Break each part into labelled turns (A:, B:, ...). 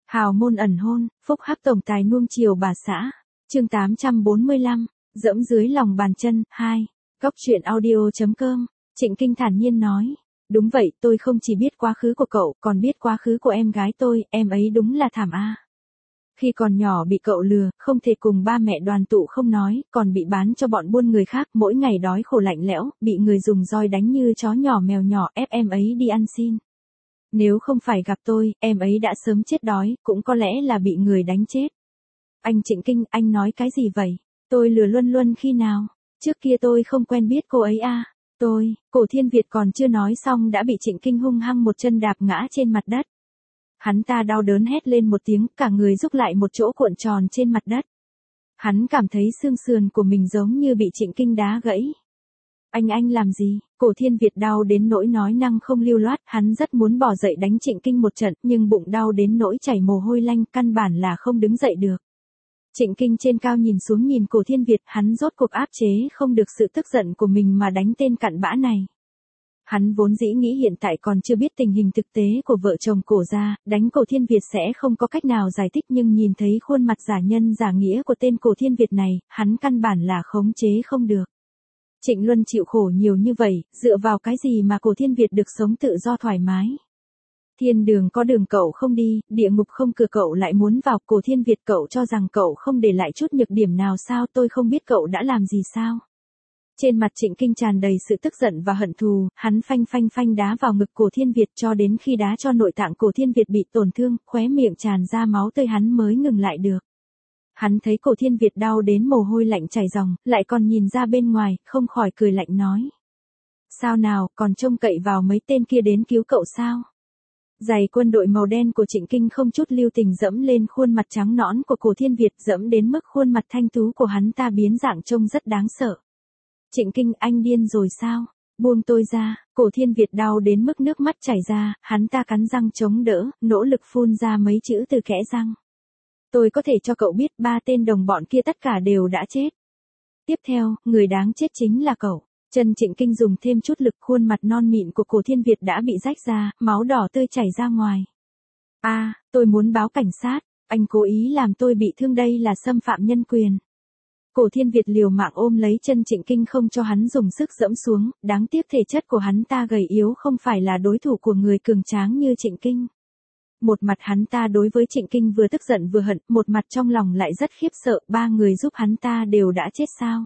A: Hào môn ẩn hôn, phúc hắc tổng tài nuông chiều bà xã. Chương 845, dẫm dưới lòng bàn chân, 2. Góc truyện audio.com. Trịnh Kinh thản nhiên nói. Đúng vậy, tôi không chỉ biết quá khứ của cậu, còn biết quá khứ của em gái tôi, em ấy đúng là thảm a. Khi còn nhỏ bị cậu lừa, không thể cùng ba mẹ đoàn tụ không nói, còn bị bán cho bọn buôn người khác, mỗi ngày đói khổ lạnh lẽo, bị người dùng roi đánh như chó nhỏ mèo nhỏ ép em ấy đi ăn xin. Nếu không phải gặp tôi, em ấy đã sớm chết đói, cũng có lẽ là bị người đánh chết. Anh Trịnh Kinh, anh nói cái gì vậy? Tôi lừa Luân Luân khi nào? Trước kia tôi không quen biết cô ấy à? Cổ Thiên Việt còn chưa nói xong đã bị Trịnh Kinh hung hăng một chân đạp ngã trên mặt đất. Hắn ta đau đớn hét lên một tiếng, cả người rúc lại một chỗ cuộn tròn trên mặt đất. Hắn cảm thấy xương sườn của mình giống như bị Trịnh Kinh đá gãy. Anh làm gì? Cổ Thiên Việt đau đến nỗi nói năng không lưu loát, hắn rất muốn bỏ dậy đánh Trịnh Kinh một trận, nhưng bụng đau đến nỗi chảy mồ hôi lanh, căn bản là không đứng dậy được. Trịnh Kinh trên cao nhìn xuống nhìn Cổ Thiên Việt, hắn rốt cuộc áp chế không được sự tức giận của mình mà đánh tên cặn bã này. Hắn vốn dĩ nghĩ hiện tại còn chưa biết tình hình thực tế của vợ chồng Cổ gia, đánh Cổ Thiên Việt sẽ không có cách nào giải thích, nhưng nhìn thấy khuôn mặt giả nhân giả nghĩa của tên Cổ Thiên Việt này, hắn căn bản là khống chế không được. Trịnh Luân chịu khổ nhiều như vậy, dựa vào cái gì mà Cổ Thiên Việt được sống tự do thoải mái? Thiên đường có đường cậu không đi, địa ngục không cửa cậu lại muốn vào. Cổ Thiên Việt, cậu cho rằng cậu không để lại chút nhược điểm nào sao? Tôi không biết cậu đã làm gì sao? Trên mặt Trịnh Kinh tràn đầy sự tức giận và hận thù, hắn phanh đá vào ngực Cổ Thiên Việt cho đến khi đá cho nội tạng Cổ Thiên Việt bị tổn thương, khóe miệng tràn ra máu tươi hắn mới ngừng lại được. Hắn thấy Cổ Thiên Việt đau đến mồ hôi lạnh chảy ròng, lại còn nhìn ra bên ngoài, không khỏi cười lạnh nói. Sao nào, còn trông cậy vào mấy tên kia đến cứu cậu sao? Giày quân đội màu đen của Trịnh Kinh không chút lưu tình dẫm lên khuôn mặt trắng nõn của Cổ Thiên Việt, dẫm đến mức khuôn mặt thanh tú của hắn ta biến dạng trông rất đáng sợ. Trịnh Kinh, anh điên rồi sao? Buông tôi ra. Cổ Thiên Việt đau đến mức nước mắt chảy ra, hắn ta cắn răng chống đỡ, nỗ lực phun ra mấy chữ từ kẽ răng. Tôi có thể cho cậu biết 3 tên đồng bọn kia tất cả đều đã chết. Tiếp theo, người đáng chết chính là cậu. Chân Trịnh Kinh dùng thêm chút lực, khuôn mặt non mịn của Cổ Thiên Việt đã bị rách ra, máu đỏ tươi chảy ra ngoài. Tôi muốn báo cảnh sát, anh cố ý làm tôi bị thương, đây là xâm phạm nhân quyền. Cổ Thiên Việt liều mạng ôm lấy chân Trịnh Kinh không cho hắn dùng sức dẫm xuống, đáng tiếc thể chất của hắn ta gầy yếu không phải là đối thủ của người cường tráng như Trịnh Kinh. Một mặt hắn ta đối với Trịnh Kinh vừa tức giận vừa hận, một mặt trong lòng lại rất khiếp sợ, 3 người giúp hắn ta đều đã chết sao?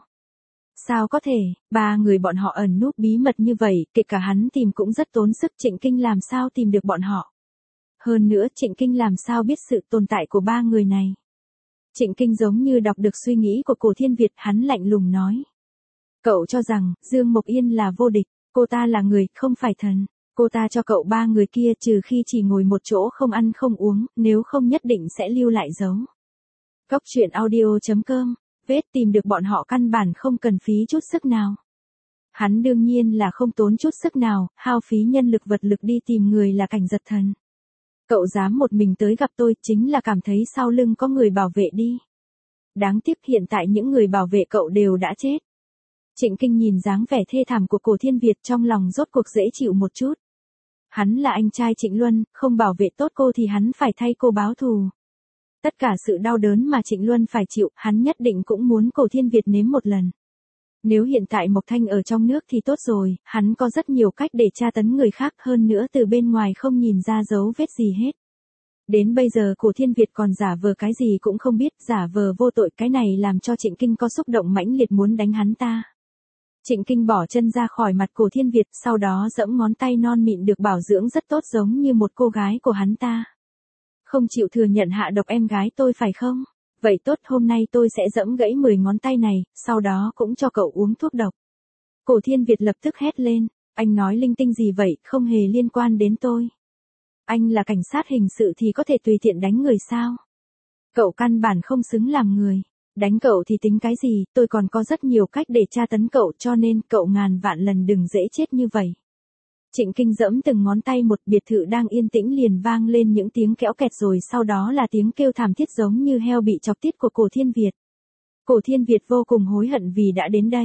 A: Sao có thể, 3 người bọn họ ẩn núp bí mật như vậy, kể cả hắn tìm cũng rất tốn sức, Trịnh Kinh làm sao tìm được bọn họ? Hơn nữa Trịnh Kinh làm sao biết sự tồn tại của 3 người này? Trịnh Kinh giống như đọc được suy nghĩ của Cổ Thiên Việt, hắn lạnh lùng nói. Cậu cho rằng, Dương Mộc Yên là vô địch, cô ta là người, không phải thần. Cô ta cho cậu 3 người kia trừ khi chỉ ngồi một chỗ không ăn không uống, nếu không nhất định sẽ lưu lại dấu. Góc truyện audio.com, vết tìm được bọn họ căn bản không cần phí chút sức nào. Hắn đương nhiên là không tốn chút sức nào, hao phí nhân lực vật lực đi tìm người là Cảnh Giật Thần. Cậu dám một mình tới gặp tôi, chính là cảm thấy sau lưng có người bảo vệ đi. Đáng tiếc hiện tại những người bảo vệ cậu đều đã chết. Trịnh Kinh nhìn dáng vẻ thê thảm của Cổ Thiên Việt trong lòng rốt cuộc dễ chịu một chút. Hắn là anh trai Trịnh Luân, không bảo vệ tốt cô thì hắn phải thay cô báo thù. Tất cả sự đau đớn mà Trịnh Luân phải chịu, hắn nhất định cũng muốn Cổ Thiên Việt nếm một lần. Nếu hiện tại Mộc Thanh ở trong nước thì tốt rồi, hắn có rất nhiều cách để tra tấn người khác, hơn nữa từ bên ngoài không nhìn ra dấu vết gì hết. Đến bây giờ Cổ Thiên Việt còn giả vờ cái gì cũng không biết, giả vờ vô tội, cái này làm cho Trịnh Kinh có xúc động mãnh liệt muốn đánh hắn ta. Trịnh Kinh bỏ chân ra khỏi mặt Cổ Thiên Việt, sau đó giẫm ngón tay non mịn được bảo dưỡng rất tốt giống như một cô gái của hắn ta. Không chịu thừa nhận hạ độc em gái tôi phải không? Vậy tốt, hôm nay tôi sẽ giẫm gãy 10 ngón tay này, sau đó cũng cho cậu uống thuốc độc. Cổ Thiên Việt lập tức hét lên, anh nói linh tinh gì vậy, không hề liên quan đến tôi. Anh là cảnh sát hình sự thì có thể tùy tiện đánh người sao? Cậu căn bản không xứng làm người. Đánh cậu thì tính cái gì, tôi còn có rất nhiều cách để tra tấn cậu, cho nên cậu ngàn vạn lần đừng dễ chết như vậy. Trịnh Kinh giẫm từng ngón tay một, biệt thự đang yên tĩnh liền vang lên những tiếng kẽo kẹt, rồi sau đó là tiếng kêu thảm thiết giống như heo bị chọc tiết của Cổ Thiên Việt. Cổ Thiên Việt vô cùng hối hận vì đã đến đây.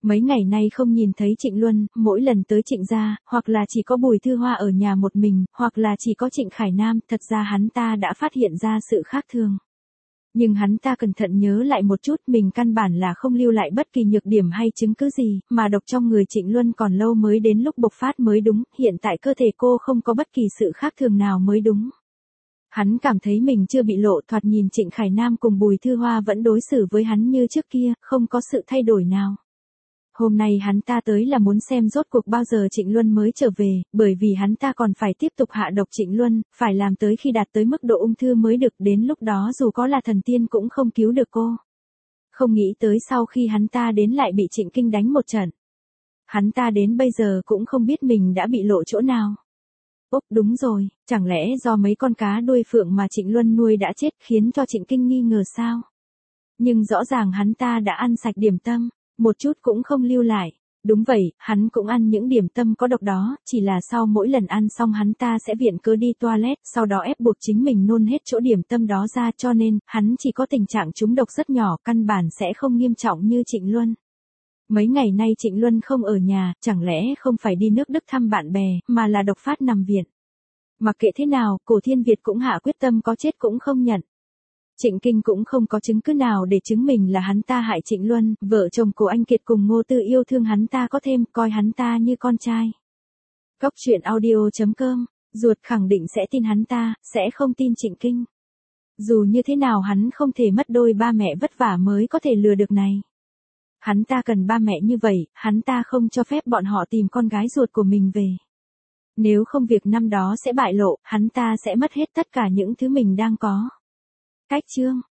A: Mấy ngày nay không nhìn thấy Trịnh Luân, mỗi lần tới Trịnh gia, hoặc là chỉ có Bùi Thư Hoa ở nhà một mình, hoặc là chỉ có Trịnh Khải Nam, thật ra hắn ta đã phát hiện ra sự khác thường. Nhưng hắn ta cẩn thận nhớ lại một chút, mình căn bản là không lưu lại bất kỳ nhược điểm hay chứng cứ gì, mà độc trong người Trịnh Luân còn lâu mới đến lúc bộc phát mới đúng, hiện tại cơ thể cô không có bất kỳ sự khác thường nào mới đúng. Hắn cảm thấy mình chưa bị lộ, thoạt nhìn Trịnh Khải Nam cùng Bùi Thư Hoa vẫn đối xử với hắn như trước kia, không có sự thay đổi nào. Hôm nay hắn ta tới là muốn xem rốt cuộc bao giờ Trịnh Luân mới trở về, bởi vì hắn ta còn phải tiếp tục hạ độc Trịnh Luân, phải làm tới khi đạt tới mức độ ung thư mới được, đến lúc đó dù có là thần tiên cũng không cứu được cô. Không nghĩ tới sau khi hắn ta đến lại bị Trịnh Kinh đánh một trận. Hắn ta đến bây giờ cũng không biết mình đã bị lộ chỗ nào. Ốc đúng rồi, chẳng lẽ do mấy con cá đuôi phượng mà Trịnh Luân nuôi đã chết khiến cho Trịnh Kinh nghi ngờ sao? Nhưng rõ ràng hắn ta đã ăn sạch điểm tâm, một chút cũng không lưu lại. Đúng vậy, hắn cũng ăn những điểm tâm có độc đó, chỉ là sau mỗi lần ăn xong hắn ta sẽ viện cớ đi toilet, sau đó ép buộc chính mình nôn hết chỗ điểm tâm đó ra, cho nên, hắn chỉ có tình trạng trúng độc rất nhỏ, căn bản sẽ không nghiêm trọng như Trịnh Luân. Mấy ngày nay Trịnh Luân không ở nhà, chẳng lẽ không phải đi nước Đức thăm bạn bè, mà là độc phát nằm viện. Mặc kệ thế nào, Cổ Thiên Việt cũng hạ quyết tâm có chết cũng không nhận. Trịnh Kinh cũng không có chứng cứ nào để chứng minh là hắn ta hại Trịnh Luân, vợ chồng Cổ Anh Kiệt cùng Ngô Tư yêu thương hắn ta có thêm, coi hắn ta như con trai. Cóc truyện audio.com, ruột khẳng định sẽ tin hắn ta, sẽ không tin Trịnh Kinh. Dù như thế nào hắn không thể mất đôi ba mẹ vất vả mới có thể lừa được này. Hắn ta cần ba mẹ như vậy, hắn ta không cho phép bọn họ tìm con gái ruột của mình về. Nếu không việc năm đó sẽ bại lộ, hắn ta sẽ mất hết tất cả những thứ mình đang có. Cách chương